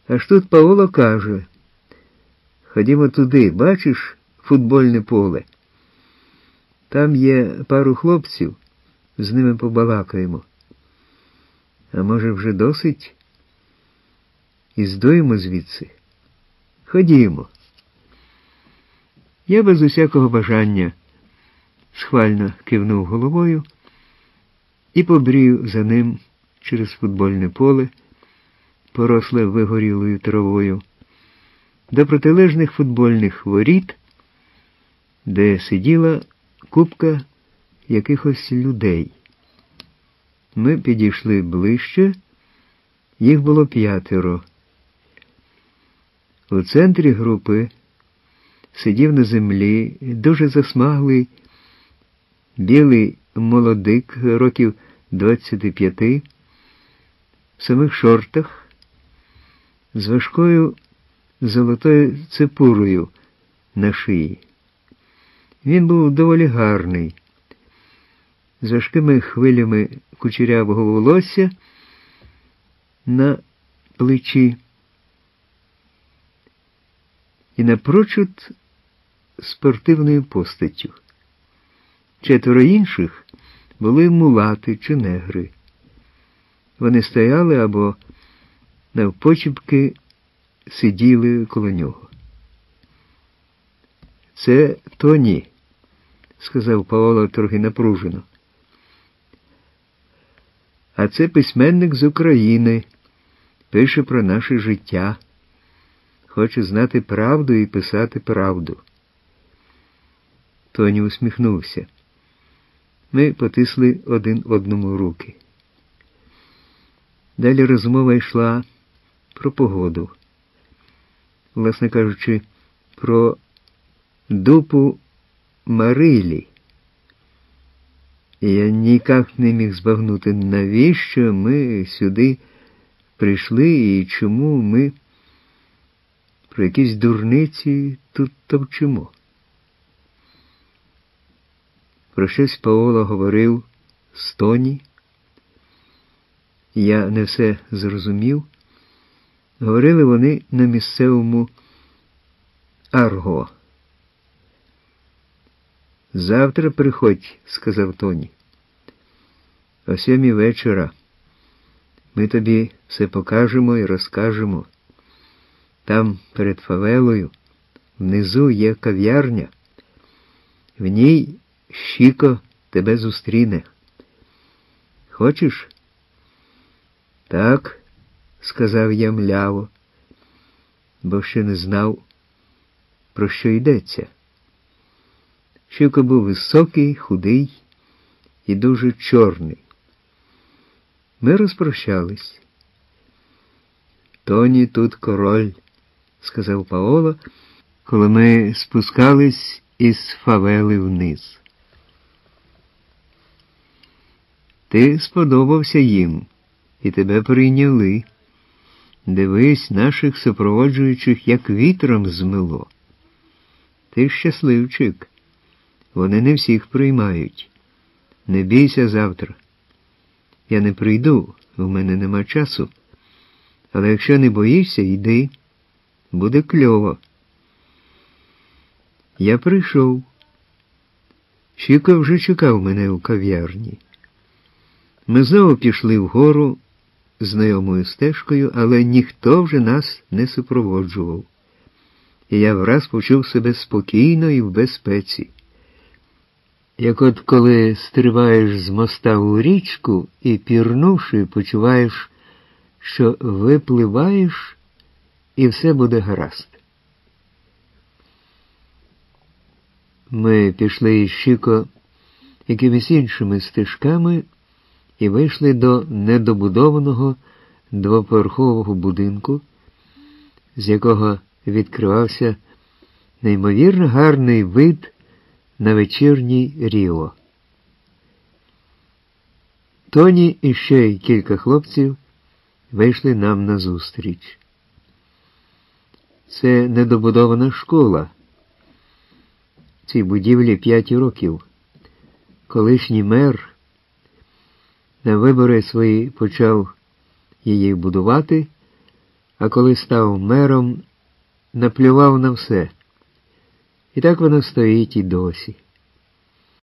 Аж тут Паоло каже: «Ходімо туди, бачиш футбольне поле? Там є пару хлопців, з ними побалакаємо. А може вже досить? І здоїмо звідси. Ходімо». Я без усякого бажання схвально кивнув головою і побрів за ним через футбольне поле, поросле вигорілою травою, до протилежних футбольних воріт, де сиділа купка якихось людей. Ми підійшли ближче, їх було 5. У центрі групи сидів на землі дуже засмаглий білий молодик років 25, в самих шортах, з важкою золотою цепурою на шиї. Він був доволі гарний, з важкими хвилями кучерявого волосся на плечі і напрочуд спортивною постаттю. 4 інших були мулати чи негри. Вони стояли або навпочіпки сиділи коло нього. «Це Тоні», – сказав Паоло трохи напружено. «А це письменник з України, пише про наше життя. Хоче знати правду і писати правду». Тоні усміхнувся. Ми потисли один одному руки. Далі розмова йшла про погоду. Власне кажучи, про дупу Марилі. І я ніяк не міг збагнути, навіщо ми сюди прийшли і чому ми про якісь дурниці тут товчимо. Про щось Паоло говорив з Тоні. Я не все зрозумів. Говорили вони на місцевому арго. «Завтра приходь», – сказав Тоні. «О 7 вечора. Ми тобі все покажемо і розкажемо. Там перед фавелою внизу є кав'ярня. В ній Щіко тебе зустріне. Хочеш?» «Так», – сказав я мляво, бо ще не знав, про що йдеться. Щіко був високий, худий і дуже чорний. Ми розпрощались. «Тоні тут король», – сказав Паоло, коли ми спускались із фавели вниз. «Ти сподобався їм, і тебе прийняли. Дивись, наших супроводжуючих як вітром змило. Ти щасливчик. Вони не всіх приймають. Не бійся завтра. Я не прийду, в мене нема часу. Але якщо не боїшся, йди. Буде кльово». Я прийшов. Щіко вже чекав мене у кав'ярні. Ми знову пішли вгору знайомою стежкою, але ніхто вже нас не супроводжував. І я враз почув себе спокійно і в безпеці. Як от коли стрибаєш з моста у річку і, пірнувши, почуваєш, що випливаєш і все буде гаразд. Ми пішли із Щіко якимись іншими стежками і вийшли до недобудованого двоповерхового будинку, з якого відкривався неймовірно гарний вид на вечірній Ріо. Тоні і ще й кілька хлопців вийшли нам назустріч. Це недобудована школа. Цій будівлі 5 років. Колишній мер на вибори свої почав її будувати, а коли став мером, наплював на все. І так воно стоїть і досі.